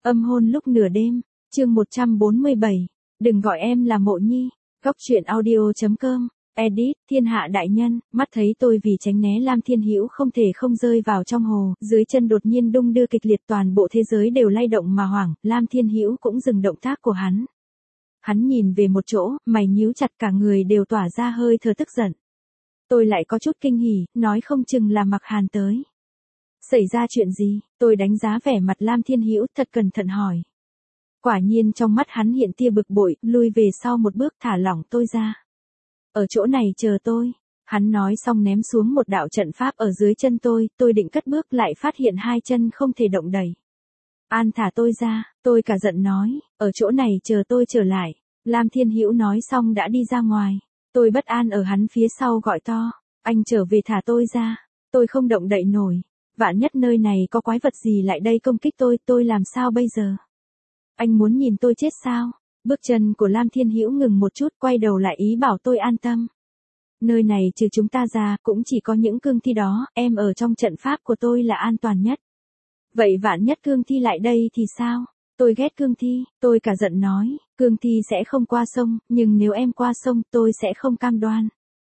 Âm hôn lúc nửa đêm, chương 147. Đừng gọi em là Mộ Nhi. Góc truyện audio.com. Edit, thiên hạ đại nhân, mắt thấy tôi vì tránh né Lam Thiên Hữu không thể không rơi vào trong hồ, dưới chân đột nhiên đung đưa kịch liệt, toàn bộ thế giới đều lay động mà hoảng, Lam Thiên Hữu cũng dừng động tác của hắn. Hắn nhìn về một chỗ, mày nhíu chặt, cả người đều tỏa ra hơi thở tức giận. Tôi lại có chút kinh hỉ, nói không chừng là Mặc Hàn tới. Xảy ra chuyện gì? Tôi đánh giá vẻ mặt Lam Thiên Hữu, thật cẩn thận hỏi. Quả nhiên trong mắt hắn hiện tia bực bội, lui về sau một bước, thả lỏng tôi ra. Ở chỗ này chờ tôi. Hắn nói xong ném xuống một đạo trận pháp ở dưới chân tôi định cất bước lại phát hiện hai chân không thể động đẩy. An thả tôi ra, tôi cả giận nói, ở chỗ này chờ tôi trở lại. Lam Thiên Hữu nói xong đã đi ra ngoài. Tôi bất an ở hắn phía sau gọi to, anh trở về thả tôi ra, tôi không động đậy nổi. Vạn nhất nơi này có quái vật gì lại đây công kích tôi làm sao bây giờ? Anh muốn nhìn tôi chết sao? Bước chân của Lam Thiên Hữu ngừng một chút, quay đầu lại ý bảo tôi an tâm. Nơi này trừ chúng ta ra, cũng chỉ có những cương thi đó, em ở trong trận pháp của tôi là an toàn nhất. Vậy vạn nhất cương thi lại đây thì sao? Tôi ghét cương thi, tôi cả giận nói, cương thi sẽ không qua sông, nhưng nếu em qua sông tôi sẽ không cam đoan.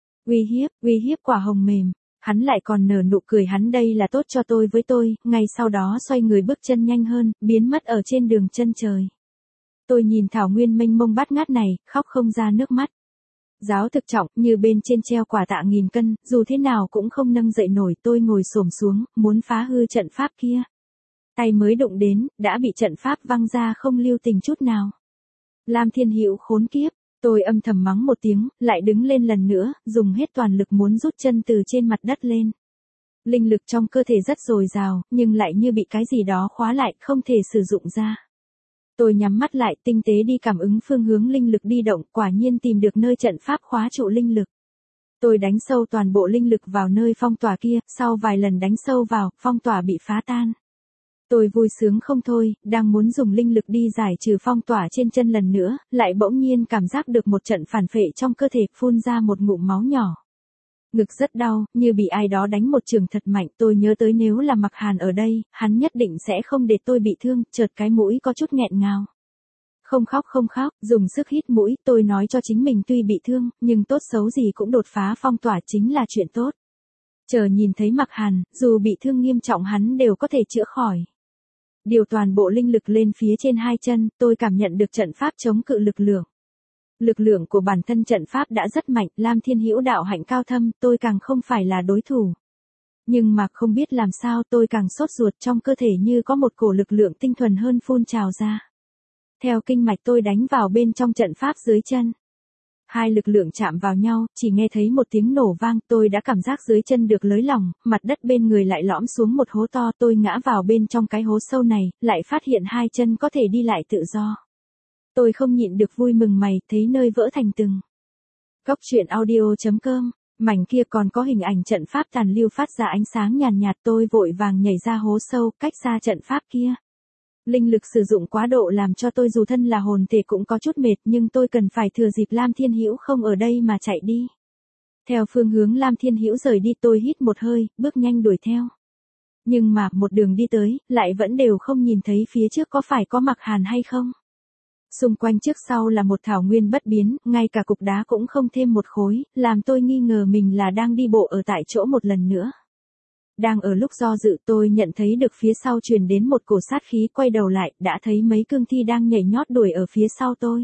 Uy hiếp quả hồng mềm. Hắn lại còn nở nụ cười, hắn đây là tốt cho tôi với tôi, ngay sau đó xoay người bước chân nhanh hơn, biến mất ở trên đường chân trời. Tôi nhìn thảo nguyên mênh mông bát ngát này, khóc không ra nước mắt. Giáo thực trọng, như bên trên treo quả tạ nghìn cân, dù thế nào cũng không nâng dậy nổi, tôi ngồi xổm xuống, muốn phá hư trận pháp kia. Tay mới đụng đến, đã bị trận pháp văng ra không lưu tình chút nào. Lam Thiên Hữu khốn kiếp. Tôi âm thầm mắng một tiếng, lại đứng lên lần nữa, dùng hết toàn lực muốn rút chân từ trên mặt đất lên. Linh lực trong cơ thể rất dồi dào, nhưng lại như bị cái gì đó khóa lại, không thể sử dụng ra. Tôi nhắm mắt lại, tinh tế đi cảm ứng phương hướng linh lực đi động, quả nhiên tìm được nơi trận pháp khóa trụ linh lực. Tôi đánh sâu toàn bộ linh lực vào nơi phong tỏa kia, sau vài lần đánh sâu vào, phong tỏa bị phá tan. Tôi vui sướng không thôi, đang muốn dùng linh lực đi giải trừ phong tỏa trên chân lần nữa, lại bỗng nhiên cảm giác được một trận phản phệ trong cơ thể, phun ra một ngụm máu nhỏ. Ngực rất đau, như bị ai đó đánh một chưởng thật mạnh, tôi nhớ tới nếu là Mặc Hàn ở đây, hắn nhất định sẽ không để tôi bị thương, chợt cái mũi có chút nghẹn ngào. Không khóc, dùng sức hít mũi, tôi nói cho chính mình tuy bị thương, nhưng tốt xấu gì cũng đột phá phong tỏa chính là chuyện tốt. Chờ nhìn thấy Mặc Hàn, dù bị thương nghiêm trọng hắn đều có thể chữa khỏi. Điều toàn bộ linh lực lên phía trên hai chân, tôi cảm nhận được trận pháp chống cự lực lượng. Lực lượng của bản thân trận pháp đã rất mạnh, Lam Thiên Hữu đạo hạnh cao thâm, tôi càng không phải là đối thủ. Nhưng mà không biết làm sao tôi càng sốt ruột, trong cơ thể như có một cổ lực lượng tinh thuần hơn phun trào ra. Theo kinh mạch tôi đánh vào bên trong trận pháp dưới chân. Hai lực lượng chạm vào nhau, chỉ nghe thấy một tiếng nổ vang, tôi đã cảm giác dưới chân được lới lỏng, mặt đất bên người lại lõm xuống một hố to, tôi ngã vào bên trong cái hố sâu này, lại phát hiện hai chân có thể đi lại tự do. Tôi không nhịn được vui mừng mày, thấy nơi vỡ thành từng. Góc truyện audio.com, mảnh kia còn có hình ảnh trận pháp tàn lưu phát ra ánh sáng nhàn nhạt, tôi vội vàng nhảy ra hố sâu, cách xa trận pháp kia. Linh lực sử dụng quá độ làm cho tôi dù thân là hồn thể cũng có chút mệt, nhưng tôi cần phải thừa dịp Lam Thiên Hữu không ở đây mà chạy đi. Theo phương hướng Lam Thiên Hữu rời đi tôi hít một hơi, bước nhanh đuổi theo. Nhưng mà một đường đi tới, lại vẫn đều không nhìn thấy phía trước có phải có Mặc Hàn hay không. Xung quanh trước sau là một thảo nguyên bất biến, ngay cả cục đá cũng không thêm một khối, làm tôi nghi ngờ mình là đang đi bộ ở tại chỗ một lần nữa. Đang ở lúc do dự tôi nhận thấy được phía sau truyền đến một cổ sát khí, quay đầu lại, đã thấy mấy cương thi đang nhảy nhót đuổi ở phía sau tôi.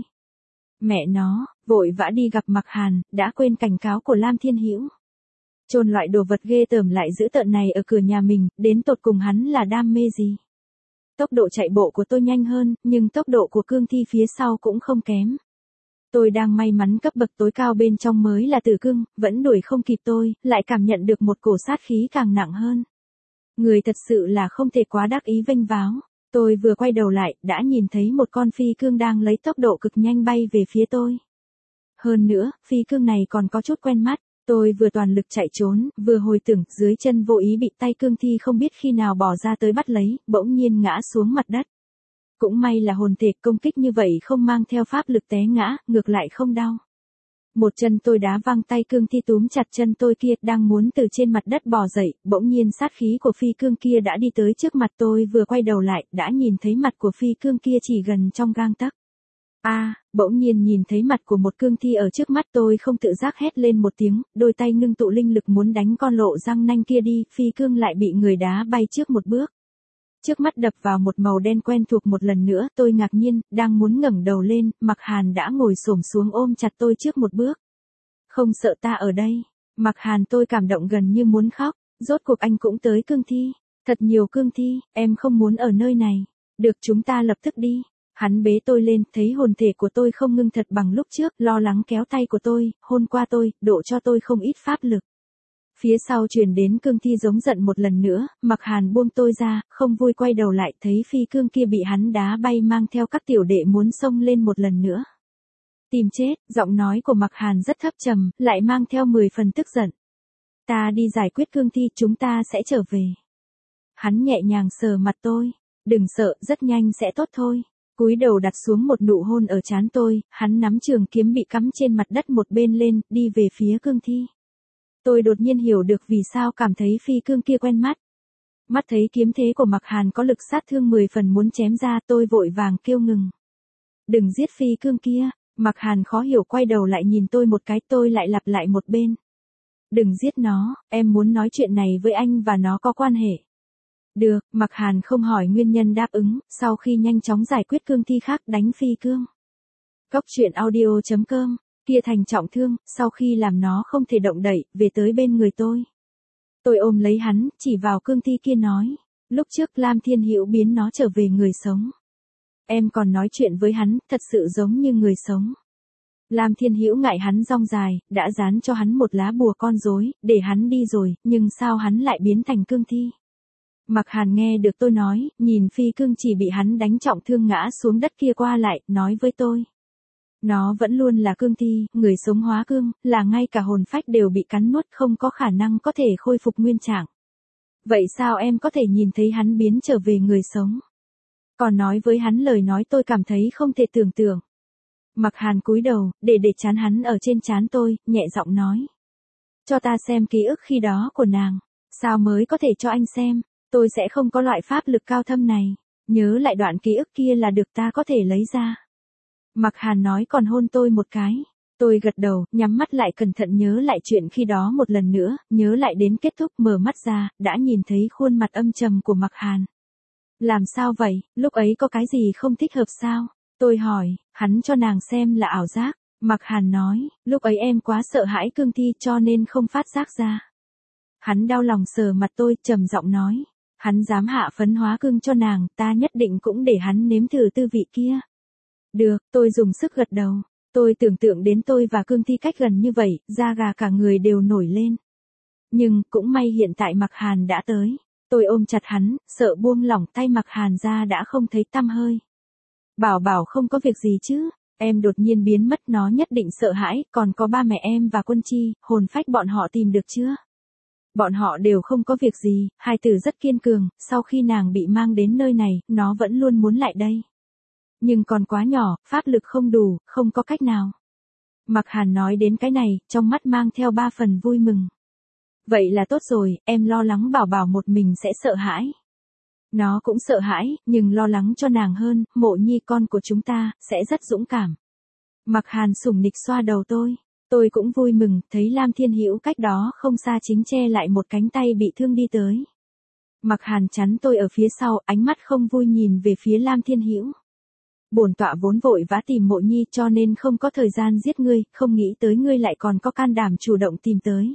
Mẹ nó, vội vã đi gặp Mặc Hàn, đã quên cảnh cáo của Lam Thiên Hữu. Chôn loại đồ vật ghê tởm lại giữ tợn này ở cửa nhà mình, đến tột cùng hắn là đam mê gì? Tốc độ chạy bộ của tôi nhanh hơn, nhưng tốc độ của cương thi phía sau cũng không kém. Tôi đang may mắn cấp bậc tối cao bên trong mới là tử cương, vẫn đuổi không kịp tôi, lại cảm nhận được một cổ sát khí càng nặng hơn. Người thật sự là không thể quá đắc ý vênh váo. Tôi vừa quay đầu lại, đã nhìn thấy một con phi cương đang lấy tốc độ cực nhanh bay về phía tôi. Hơn nữa, phi cương này còn có chút quen mắt. Tôi vừa toàn lực chạy trốn, vừa hồi tưởng, dưới chân vô ý bị tay cương thi không biết khi nào bỏ ra tới bắt lấy, bỗng nhiên ngã xuống mặt đất. Cũng may là hồn thể, công kích như vậy không mang theo pháp lực té ngã, ngược lại không đau. Một chân tôi đá văng tay cương thi túm chặt chân tôi kia, đang muốn từ trên mặt đất bò dậy, bỗng nhiên sát khí của phi cương kia đã đi tới trước mặt tôi, vừa quay đầu lại, đã nhìn thấy mặt của phi cương kia chỉ gần trong gang tấc. Bỗng nhiên nhìn thấy mặt của một cương thi ở trước mắt tôi, không tự giác hét lên một tiếng, đôi tay ngưng tụ linh lực muốn đánh con lộ răng nanh kia đi, phi cương lại bị người đá bay trước một bước. Trước mắt đập vào một màu đen quen thuộc một lần nữa, tôi ngạc nhiên, đang muốn ngẩng đầu lên, Mạc Hàn đã ngồi xổm xuống ôm chặt tôi trước một bước. Không sợ ta ở đây. Mạc Hàn, tôi cảm động gần như muốn khóc, rốt cuộc anh cũng tới cương thi. Thật nhiều cương thi, em không muốn ở nơi này. Được, chúng ta lập tức đi. Hắn bế tôi lên, thấy hồn thể của tôi không ngưng thật bằng lúc trước, lo lắng kéo tay của tôi, hôn qua tôi, độ cho tôi không ít pháp lực. Phía sau truyền đến cương thi giống giận một lần nữa, Mạc Hàn buông tôi ra, không vui quay đầu lại, thấy phi cương kia bị hắn đá bay mang theo các tiểu đệ muốn xông lên một lần nữa. Tìm chết, giọng nói của Mạc Hàn rất thấp trầm, lại mang theo 10 phần tức giận. Ta đi giải quyết cương thi, chúng ta sẽ trở về. Hắn nhẹ nhàng sờ mặt tôi, đừng sợ, rất nhanh sẽ tốt thôi. Cúi đầu đặt xuống một nụ hôn ở trán tôi, hắn nắm trường kiếm bị cắm trên mặt đất một bên lên, đi về phía cương thi. Tôi đột nhiên hiểu được vì sao cảm thấy phi cương kia quen mắt. Mắt thấy kiếm thế của Mạc Hàn có lực sát thương 10 phần muốn chém ra, tôi vội vàng kêu ngừng. Đừng giết phi cương kia. Mạc Hàn khó hiểu quay đầu lại nhìn tôi một cái, tôi lại lặp lại một bên. Đừng giết nó, em muốn nói chuyện này với anh và nó có quan hệ. Được, Mạc Hàn không hỏi nguyên nhân đáp ứng, sau khi nhanh chóng giải quyết cương thi khác đánh phi cương. Cốc truyện audio.com, kia thành trọng thương, sau khi làm nó không thể động đậy, về tới bên người tôi. Tôi ôm lấy hắn, chỉ vào cương thi kia nói, lúc trước Lam Thiên Hữu biến nó trở về người sống. Em còn nói chuyện với hắn, thật sự giống như người sống. Lam Thiên Hữu ngại hắn rong dài, đã dán cho hắn một lá bùa con rối, để hắn đi rồi, nhưng sao hắn lại biến thành cương thi? Mạc Hàn nghe được tôi nói, nhìn phi cương chỉ bị hắn đánh trọng thương ngã xuống đất kia qua lại, nói với tôi. Nó vẫn luôn là cương thi, người sống hóa cương, là ngay cả hồn phách đều bị cắn nuốt, không có khả năng có thể khôi phục nguyên trạng. Vậy sao em có thể nhìn thấy hắn biến trở về người sống? Còn nói với hắn lời nói tôi cảm thấy không thể tưởng tượng. Mạc Hàn cúi đầu, để trán hắn ở trên trán tôi, nhẹ giọng nói. Cho ta xem ký ức khi đó của nàng. Sao mới có thể cho anh xem? Tôi sẽ không có loại pháp lực cao thâm này. Nhớ lại đoạn ký ức kia là được, ta có thể lấy ra. Mạc Hàn nói còn hôn tôi một cái. Tôi gật đầu, nhắm mắt lại cẩn thận nhớ lại chuyện khi đó một lần nữa, nhớ lại đến kết thúc, mở mắt ra, đã nhìn thấy khuôn mặt âm trầm của Mạc Hàn. Làm sao vậy, lúc ấy có cái gì không thích hợp sao? Tôi hỏi, hắn cho nàng xem là ảo giác. Mạc Hàn nói, lúc ấy em quá sợ hãi cương thi cho nên không phát giác ra. Hắn đau lòng sờ mặt tôi, trầm giọng nói, hắn dám hạ phấn hóa cương cho nàng, ta nhất định cũng để hắn nếm thử tư vị kia. Được, tôi dùng sức gật đầu. Tôi tưởng tượng đến tôi và cương thi cách gần như vậy, da gà cả người đều nổi lên. Nhưng, cũng may hiện tại Mạc Hàn đã tới. Tôi ôm chặt hắn, sợ buông lỏng tay Mạc Hàn ra đã không thấy tăm hơi. Bảo bảo không có việc gì chứ, em đột nhiên biến mất, nó nhất định sợ hãi, còn có ba mẹ em và Quân Chi, hồn phách bọn họ tìm được chưa? Bọn họ đều không có việc gì, hai tử rất kiên cường, sau khi nàng bị mang đến nơi này, nó vẫn luôn muốn lại đây. Nhưng còn quá nhỏ, pháp lực không đủ, không có cách nào. Mạc Hàn nói đến cái này, trong mắt mang theo 3 phần vui mừng. Vậy là tốt rồi, em lo lắng bảo bảo một mình sẽ sợ hãi. Nó cũng sợ hãi, nhưng lo lắng cho nàng hơn, Mộ Nhi con của chúng ta, sẽ rất dũng cảm. Mạc Hàn sủng nịch xoa đầu tôi cũng vui mừng, thấy Lam Thiên Hữu cách đó không xa chính che lại một cánh tay bị thương đi tới. Mạc Hàn chắn tôi ở phía sau, ánh mắt không vui nhìn về phía Lam Thiên Hữu. Bổn tọa vốn vội vã tìm Mộ Nhi cho nên không có thời gian giết ngươi, không nghĩ tới ngươi lại còn có can đảm chủ động tìm tới.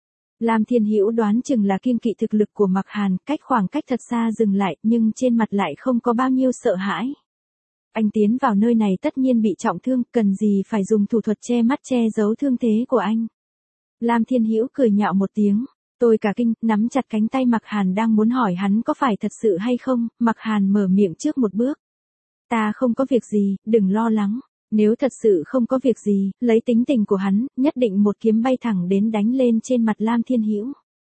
Lam Thiên Hữu đoán chừng là kiêng kỵ thực lực của Mạc Hàn, cách khoảng cách thật xa dừng lại, nhưng trên mặt lại không có bao nhiêu sợ hãi. Anh tiến vào nơi này tất nhiên bị trọng thương, cần gì phải dùng thủ thuật che mắt che giấu thương thế của anh. Lam Thiên Hữu cười nhạo một tiếng. Tôi cả kinh, nắm chặt cánh tay Mạc Hàn đang muốn hỏi hắn có phải thật sự hay không, Mạc Hàn mở miệng trước một bước. Ta không có việc gì, đừng lo lắng. Nếu thật sự không có việc gì, lấy tính tình của hắn, nhất định một kiếm bay thẳng đến đánh lên trên mặt Lam Thiên Hữu.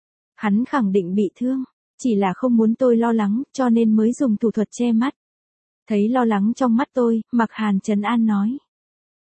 Hắn khẳng định bị thương, chỉ là không muốn tôi lo lắng, cho nên mới dùng thủ thuật che mắt. Thấy lo lắng trong mắt tôi, Mạc Hàn trấn an nói.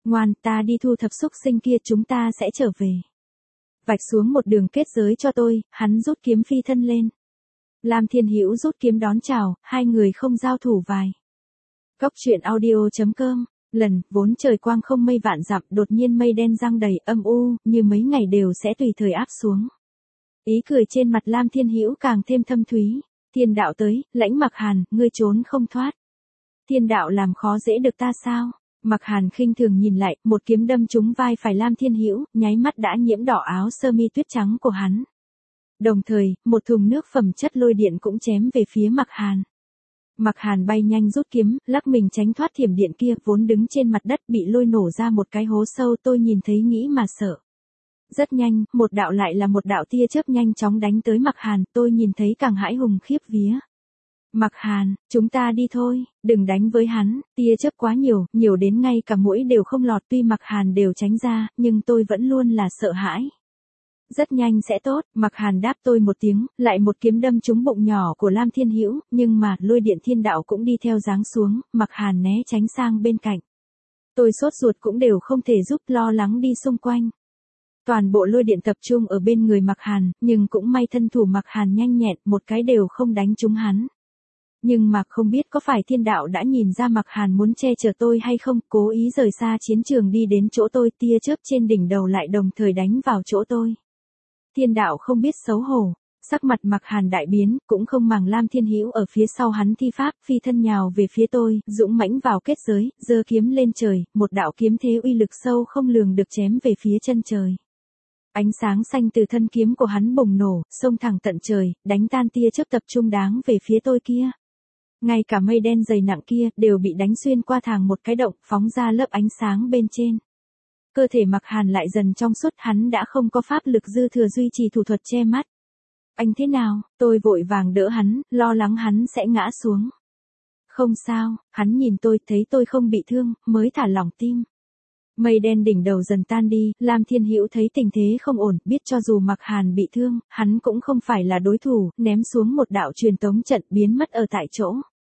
Ngoan, ta đi thu thập xúc sinh kia, chúng ta sẽ trở về. Vạch xuống một đường kết giới cho tôi, hắn rút kiếm phi thân lên. Lam Thiên Hữu rút kiếm đón chào, hai người không giao thủ vài. Cốc truyện audio.com. Lần, vốn trời quang không mây vạn dặm, đột nhiên mây đen giăng đầy, âm u, như mấy ngày đều sẽ tùy thời áp xuống. Ý cười trên mặt Lam Thiên Hữu càng thêm thâm thúy. Thiên đạo tới, Lãnh Mặc Hàn, ngươi trốn không thoát. Thiên đạo làm khó dễ được ta sao? Mặc Hàn khinh thường nhìn lại, một kiếm đâm trúng vai phải Lam Thiên Hữu, nháy mắt đã nhiễm đỏ áo sơ mi tuyết trắng của hắn. Đồng thời, một thùng nước phẩm chất lôi điện cũng chém về phía Mặc Hàn. Mặc Hàn bay nhanh rút kiếm, lắc mình tránh thoát thiểm điện kia, vốn đứng trên mặt đất bị lôi nổ ra một cái hố sâu, tôi nhìn thấy nghĩ mà sợ. Rất nhanh, một đạo lại là một đạo tia chớp nhanh chóng đánh tới Mặc Hàn, tôi nhìn thấy càng hãi hùng khiếp vía. Mặc Hàn, chúng ta đi thôi, đừng đánh với hắn, tia chớp quá nhiều, nhiều đến ngay cả mũi đều không lọt, tuy Mặc Hàn đều tránh ra, nhưng tôi vẫn luôn là sợ hãi. Rất nhanh sẽ tốt, Mặc Hàn đáp tôi một tiếng, lại một kiếm đâm trúng bụng nhỏ của Lam Thiên Hữu, nhưng mà, lôi điện thiên đạo cũng đi theo giáng xuống, Mặc Hàn né tránh sang bên cạnh. Tôi sốt ruột cũng đều không thể giúp, lo lắng đi xung quanh. Toàn bộ lôi điện tập trung ở bên người Mặc Hàn, nhưng cũng may thân thủ Mặc Hàn nhanh nhẹn, một cái đều không đánh trúng hắn. Nhưng mà không biết có phải thiên đạo đã nhìn ra Mặc Hàn muốn che chở tôi hay không, cố ý rời xa chiến trường đi đến chỗ tôi, tia chớp trên đỉnh đầu lại đồng thời đánh vào chỗ tôi. Thiên đạo không biết xấu hổ, sắc mặt Mặc Hàn đại biến, cũng không màng Lam Thiên Hữu ở phía sau hắn thi pháp, phi thân nhào về phía tôi, dũng mãnh vào kết giới, giơ kiếm lên trời, một đạo kiếm thế uy lực sâu không lường được chém về phía chân trời. Ánh sáng xanh từ thân kiếm của hắn bùng nổ, xông thẳng tận trời, đánh tan tia chớp tập trung đáng về phía tôi kia. Ngay cả mây đen dày nặng kia đều bị đánh xuyên qua thàng một cái động, phóng ra lớp ánh sáng bên trên. Cơ thể Mặc Hàn lại dần trong suốt, hắn đã không có pháp lực dư thừa duy trì thủ thuật che mắt. Anh thế nào? Tôi vội vàng đỡ hắn, lo lắng hắn sẽ ngã xuống. Không sao, hắn nhìn tôi, thấy tôi không bị thương, mới thả lỏng tim. Mây đen đỉnh đầu dần tan đi, Lam Thiên Hữu thấy tình thế không ổn, biết cho dù Mặc Hàn bị thương, hắn cũng không phải là đối thủ, ném xuống một đạo truyền tống trận biến mất ở tại chỗ.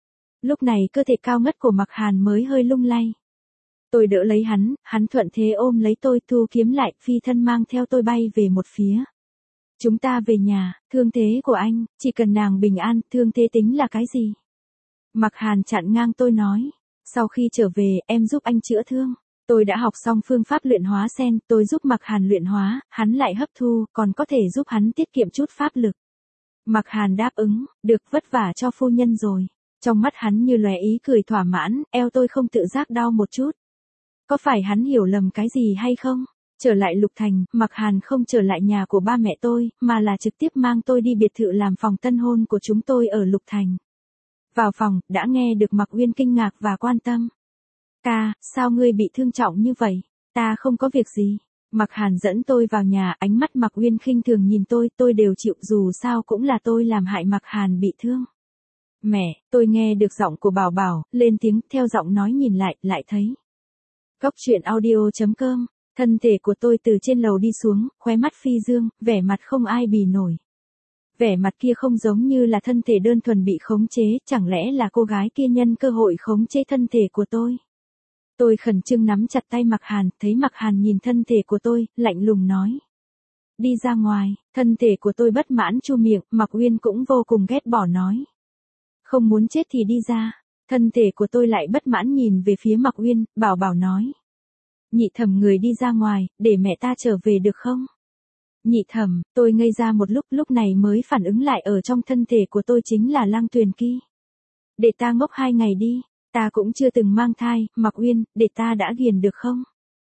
Lúc này cơ thể cao ngất của Mặc Hàn mới hơi lung lay. Tôi đỡ lấy hắn thuận thế ôm lấy tôi, thu kiếm lại, phi thân mang theo tôi bay về một phía. Chúng ta về nhà, thương thế của anh, chỉ cần nàng bình an, thương thế tính là cái gì? Mặc Hàn chặn ngang tôi nói, sau khi trở về, em giúp anh chữa thương. Tôi đã học xong phương pháp luyện hóa sen, tôi giúp Mặc Hàn luyện hóa, hắn lại hấp thu, còn có thể giúp hắn tiết kiệm chút pháp lực. Mặc Hàn đáp ứng, được, vất vả cho phu nhân rồi. Trong mắt hắn như lóe ý cười thỏa mãn, eo tôi không tự giác đau một chút. Có phải hắn hiểu lầm cái gì hay không? Trở lại Lục Thành, Mặc Hàn không trở lại nhà của ba mẹ tôi, mà là trực tiếp mang tôi đi biệt thự làm phòng tân hôn của chúng tôi ở Lục Thành. Vào phòng, đã nghe được Mặc Uyên kinh ngạc và quan tâm. Ca, sao ngươi bị thương trọng như vậy? Ta không có việc gì. Mặc Hàn dẫn tôi vào nhà, ánh mắt Mặc Uyên khinh thường nhìn tôi đều chịu, dù sao cũng là tôi làm hại Mặc Hàn bị thương. Mẹ, tôi nghe được giọng của Bảo Bảo, lên tiếng, theo giọng nói nhìn lại thấy. Cốc truyện audio.com, thân thể của tôi từ trên lầu đi xuống, khóe mắt phi dương, vẻ mặt không ai bì nổi. Vẻ mặt kia không giống như là thân thể đơn thuần bị khống chế, chẳng lẽ là cô gái kia nhân cơ hội khống chế thân thể của tôi. Tôi khẩn trương nắm chặt tay Mặc Hàn, thấy Mặc Hàn nhìn thân thể của tôi, lạnh lùng nói. Đi ra ngoài, thân thể của tôi bất mãn chu miệng, Mặc Uyên cũng vô cùng ghét bỏ nói. Không muốn chết thì đi ra. Thân thể của tôi lại bất mãn nhìn về phía Mặc Uyên, Bảo Bảo nói. Nhị Thẩm người đi ra ngoài, để mẹ ta trở về được không? Nhị Thẩm, tôi ngây ra một lúc này mới phản ứng lại ở trong thân thể của tôi chính là Lăng Tuyền Kỳ. Để ta ngốc 2 ngày đi, ta cũng chưa từng mang thai, Mặc Uyên, để ta đã ghiền được không?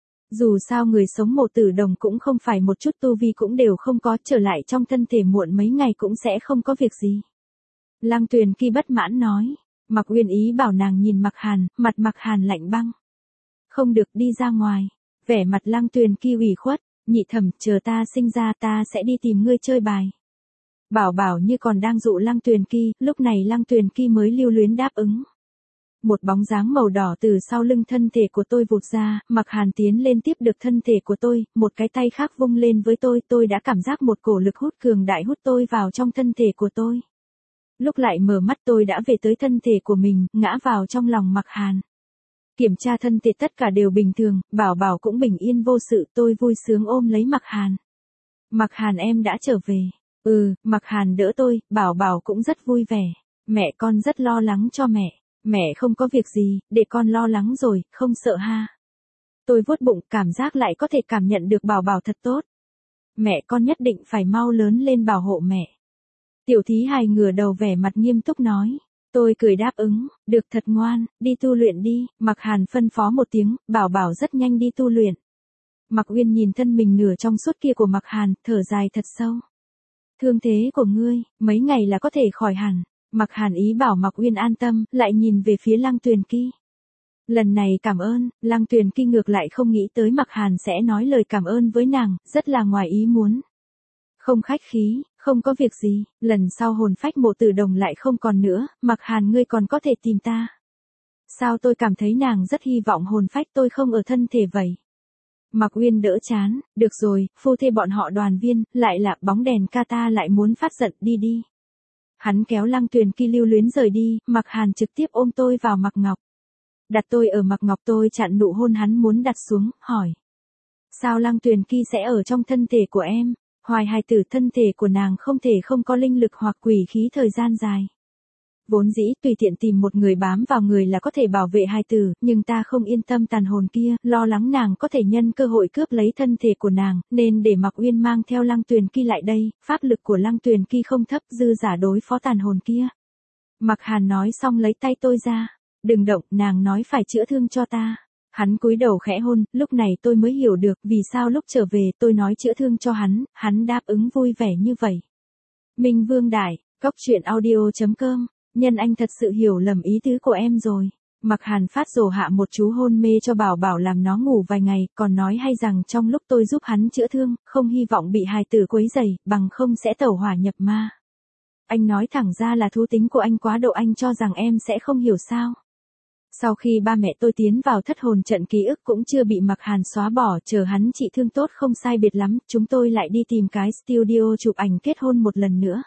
Dù sao người sống mộ tử đồng cũng không phải một chút tu vi cũng đều không có, trở lại trong thân thể muộn mấy ngày cũng sẽ không có việc gì. Lăng Tuyền Kỳ bất mãn nói. Mặc Uyên ý bảo nàng nhìn Mặc Hàn, mặt Mặc Hàn lạnh băng. Không được, đi ra ngoài. Vẻ mặt Lăng Tuyền Kỳ ủy khuất, Nhị Thẩm, chờ ta sinh ra ta sẽ đi tìm ngươi chơi bài. Bảo Bảo như còn đang dụ Lăng Tuyền Kỳ, lúc này Lăng Tuyền Kỳ mới lưu luyến đáp ứng. Một bóng dáng màu đỏ từ sau lưng thân thể của tôi vụt ra, Mặc Hàn tiến lên tiếp được thân thể của tôi, một cái tay khác vung lên với tôi đã cảm giác một cổ lực hút cường đại hút tôi vào trong thân thể của tôi. Lúc lại mở mắt tôi đã về tới thân thể của mình, ngã vào trong lòng Mặc Hàn. Kiểm tra thân thể tất cả đều bình thường, Bảo Bảo cũng bình yên vô sự, tôi vui sướng ôm lấy Mặc Hàn. Mặc Hàn em đã trở về. Mặc Hàn đỡ tôi, Bảo Bảo cũng rất vui vẻ. Mẹ con rất lo lắng cho mẹ. Mẹ không có việc gì, để con lo lắng rồi, không sợ ha. Tôi vuốt bụng, cảm giác lại có thể cảm nhận được Bảo Bảo thật tốt. Mẹ con nhất định phải mau lớn lên bảo hộ mẹ. Tiểu Thí Hài ngửa đầu vẻ mặt nghiêm túc nói. Tôi cười đáp ứng, được thật ngoan, đi tu luyện đi. Mặc Hàn phân phó một tiếng, Bảo Bảo rất nhanh đi tu luyện. Mặc Uyên nhìn thân mình nửa trong suốt kia của Mặc Hàn, thở dài thật sâu. Thương thế của ngươi, mấy ngày là có thể khỏi hẳn. Mặc Hàn ý bảo Mặc Uyên an tâm, lại nhìn về phía Lăng Tuyền Kỳ. Lần này cảm ơn, Lăng Tuyền Kỳ ngược lại không nghĩ tới Mặc Hàn sẽ nói lời cảm ơn với nàng, rất là ngoài ý muốn. Không khách khí, không có việc gì, lần sau hồn phách Mộ Tử Đồng lại không còn nữa, Mặc Hàn ngươi còn có thể tìm ta. Sao tôi cảm thấy nàng rất hy vọng hồn phách tôi không ở thân thể vậy? Mặc Uyên đỡ chán, được rồi, phu thê bọn họ đoàn viên, lại là bóng đèn Kata lại muốn phát giận, đi đi. Hắn kéo Lăng Tuyền Kỳ lưu luyến rời đi, Mặc Hàn trực tiếp ôm tôi vào Mặc Ngọc. Đặt tôi ở Mặc Ngọc, tôi chặn nụ hôn hắn muốn đặt xuống, hỏi. Sao Lăng Tuyền Kỳ sẽ ở trong thân thể của em? Hoài hài tử thân thể của nàng không thể không có linh lực hoặc quỷ khí thời gian dài. Vốn dĩ tùy tiện tìm một người bám vào người là có thể bảo vệ hài tử, nhưng ta không yên tâm tàn hồn kia, lo lắng nàng có thể nhân cơ hội cướp lấy thân thể của nàng, nên để Mặc Uyên mang theo Lăng Tuyền Kỳ lại đây, pháp lực của Lăng Tuyền Kỳ không thấp, dư giả đối phó tàn hồn kia. Mặc Hàn nói xong lấy tay tôi ra, đừng động, nàng nói phải chữa thương cho ta. Hắn cúi đầu khẽ hôn, lúc này tôi mới hiểu được vì sao lúc trở về tôi nói chữa thương cho hắn đáp ứng vui vẻ như vậy. Minh Vương Đại, Cóc Truyện Audio.com, nhân anh thật sự hiểu lầm ý tứ của em rồi. Mặc Hàn phát rồ hạ một chú hôn mê cho Bảo Bảo làm nó ngủ vài ngày, còn nói hay rằng trong lúc tôi giúp hắn chữa thương, không hy vọng bị hài tử quấy rầy, bằng không sẽ tẩu hỏa nhập ma. Anh nói thẳng ra là thú tính của anh quá độ, anh cho rằng em sẽ không hiểu sao. Sau khi ba mẹ tôi tiến vào thất hồn trận, ký ức cũng chưa bị Mặc Hàn xóa bỏ, chờ hắn trị thương tốt không sai biệt lắm, chúng tôi lại đi tìm cái studio chụp ảnh kết hôn một lần nữa.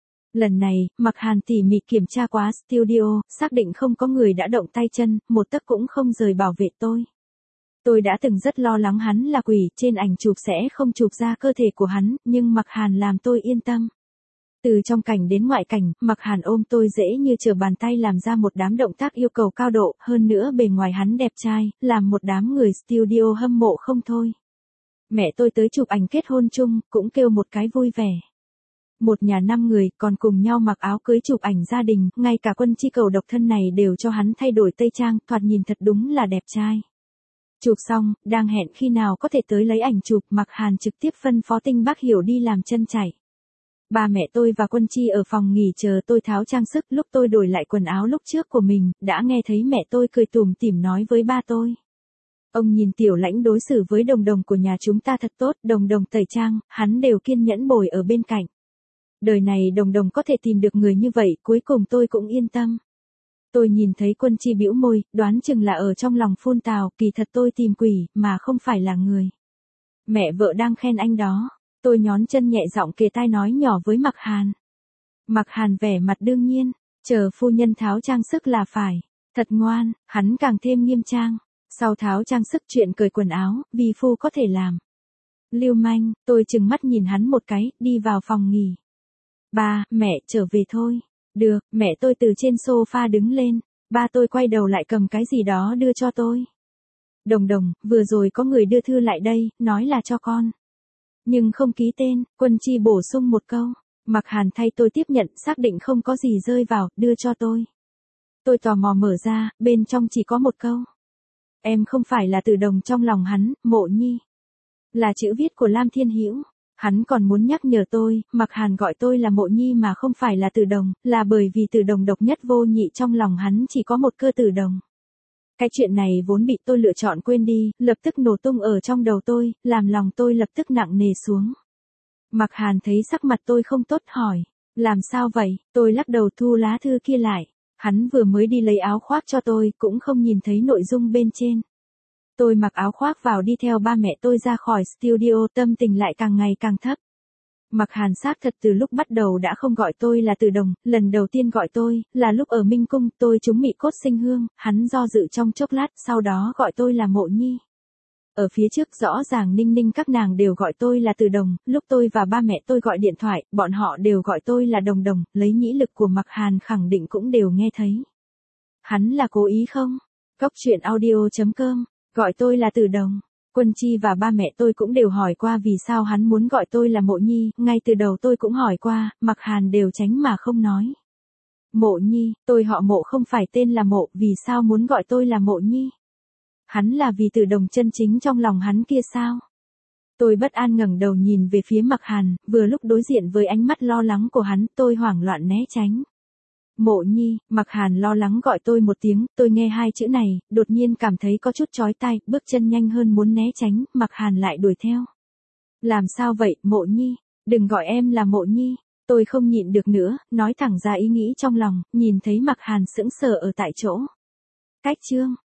Lần này, Mặc Hàn tỉ mỉ kiểm tra quá studio, xác định không có người đã động tay chân, một tấc cũng không rời bảo vệ tôi. Tôi đã từng rất lo lắng hắn là quỷ, trên ảnh chụp sẽ không chụp ra cơ thể của hắn, nhưng Mặc Hàn làm tôi yên tâm. Từ trong cảnh đến ngoại cảnh, Mặc Hàn ôm tôi dễ như trở bàn tay làm ra một đám động tác yêu cầu cao độ, hơn nữa bề ngoài hắn đẹp trai, làm một đám người studio hâm mộ không thôi. Mẹ tôi tới chụp ảnh kết hôn chung, cũng kêu một cái vui vẻ. Một nhà 5 người, còn cùng nhau mặc áo cưới chụp ảnh gia đình, ngay cả Quân Chi Cầu độc thân này đều cho hắn thay đổi tây trang, thoạt nhìn thật đúng là đẹp trai. Chụp xong, đang hẹn khi nào có thể tới lấy ảnh chụp, Mặc Hàn trực tiếp phân phó Tinh Bác Hiểu đi làm chân chạy. Ba mẹ tôi và Quân Chi ở phòng nghỉ chờ tôi tháo trang sức, lúc tôi đổi lại quần áo lúc trước của mình, đã nghe thấy mẹ tôi cười tủm tỉm nói với ba tôi. Ông nhìn Tiểu Lãnh đối xử với Đồng Đồng của nhà chúng ta thật tốt, Đồng Đồng tẩy trang, hắn đều kiên nhẫn bồi ở bên cạnh. Đời này Đồng Đồng có thể tìm được người như vậy, cuối cùng tôi cũng yên tâm. Tôi nhìn thấy Quân Chi bĩu môi, đoán chừng là ở trong lòng phun tào, kỳ thật tôi tìm quỷ, mà không phải là người. Mẹ vợ đang khen anh đó. Tôi nhón chân nhẹ giọng kề tai nói nhỏ với Mặc Hàn. Mặc Hàn vẻ mặt đương nhiên, chờ phu nhân tháo trang sức là phải. Thật ngoan, hắn càng thêm nghiêm trang. Sau tháo trang sức chuyện cởi quần áo, vì phu có thể làm. Lưu manh, tôi chừng mắt nhìn hắn một cái, đi vào phòng nghỉ. Ba, mẹ, trở về thôi. Được, mẹ tôi từ trên sofa đứng lên. Ba tôi quay đầu lại cầm cái gì đó đưa cho tôi. Đồng Đồng, vừa rồi có người đưa thư lại đây, nói là cho con. Nhưng không ký tên, Quân Chi bổ sung một câu. Mặc Hàn thay tôi tiếp nhận, xác định không có gì rơi vào, đưa cho tôi. Tôi tò mò mở ra, bên trong chỉ có một câu. Em không phải là Tử Đồng trong lòng hắn, Mộ Nhi. Là chữ viết của Lam Thiên Hữu. Hắn còn muốn nhắc nhở tôi, Mặc Hàn gọi tôi là Mộ Nhi mà không phải là Tử Đồng, là bởi vì Tử Đồng độc nhất vô nhị, trong lòng hắn chỉ có một cơ Tử Đồng. Cái chuyện này vốn bị tôi lựa chọn quên đi, lập tức nổ tung ở trong đầu tôi, làm lòng tôi lập tức nặng nề xuống. Mặc Hàn thấy sắc mặt tôi không tốt hỏi, làm sao vậy, tôi lắc đầu thu lá thư kia lại. Hắn vừa mới đi lấy áo khoác cho tôi, cũng không nhìn thấy nội dung bên trên. Tôi mặc áo khoác vào đi theo ba mẹ tôi ra khỏi studio, tâm tình lại càng ngày càng thấp. Mặc Hàn xác thật từ lúc bắt đầu đã không gọi tôi là Từ Đồng, lần đầu tiên gọi tôi, là lúc ở Minh Cung, tôi trúng mị cốt sinh hương, hắn do dự trong chốc lát, sau đó gọi tôi là Mộ Nhi. Ở phía trước rõ ràng Ninh Ninh các nàng đều gọi tôi là Từ Đồng, lúc tôi và ba mẹ tôi gọi điện thoại, bọn họ đều gọi tôi là Đồng Đồng, lấy nhĩ lực của Mặc Hàn khẳng định cũng đều nghe thấy. Hắn là cố ý không? Cốc truyện audio.com, gọi tôi là Từ Đồng. Quân Chi và ba mẹ tôi cũng đều hỏi qua vì sao hắn muốn gọi tôi là Mộ Nhi, ngay từ đầu tôi cũng hỏi qua, Mặc Hàn đều tránh mà không nói. Mộ Nhi, tôi họ Mộ không phải tên là Mộ, vì sao muốn gọi tôi là Mộ Nhi? Hắn là vì Từ Đồng chân chính trong lòng hắn kia sao? Tôi bất an ngẩng đầu nhìn về phía Mặc Hàn, vừa lúc đối diện với ánh mắt lo lắng của hắn, tôi hoảng loạn né tránh. Mộ Nhi, Mặc Hàn lo lắng gọi tôi một tiếng, tôi nghe hai chữ này, đột nhiên cảm thấy có chút chói tai, bước chân nhanh hơn muốn né tránh, Mặc Hàn lại đuổi theo. Làm sao vậy, Mộ Nhi? Đừng gọi em là Mộ Nhi. Tôi không nhịn được nữa, nói thẳng ra ý nghĩ trong lòng, nhìn thấy Mặc Hàn sững sờ ở tại chỗ. Cách chương.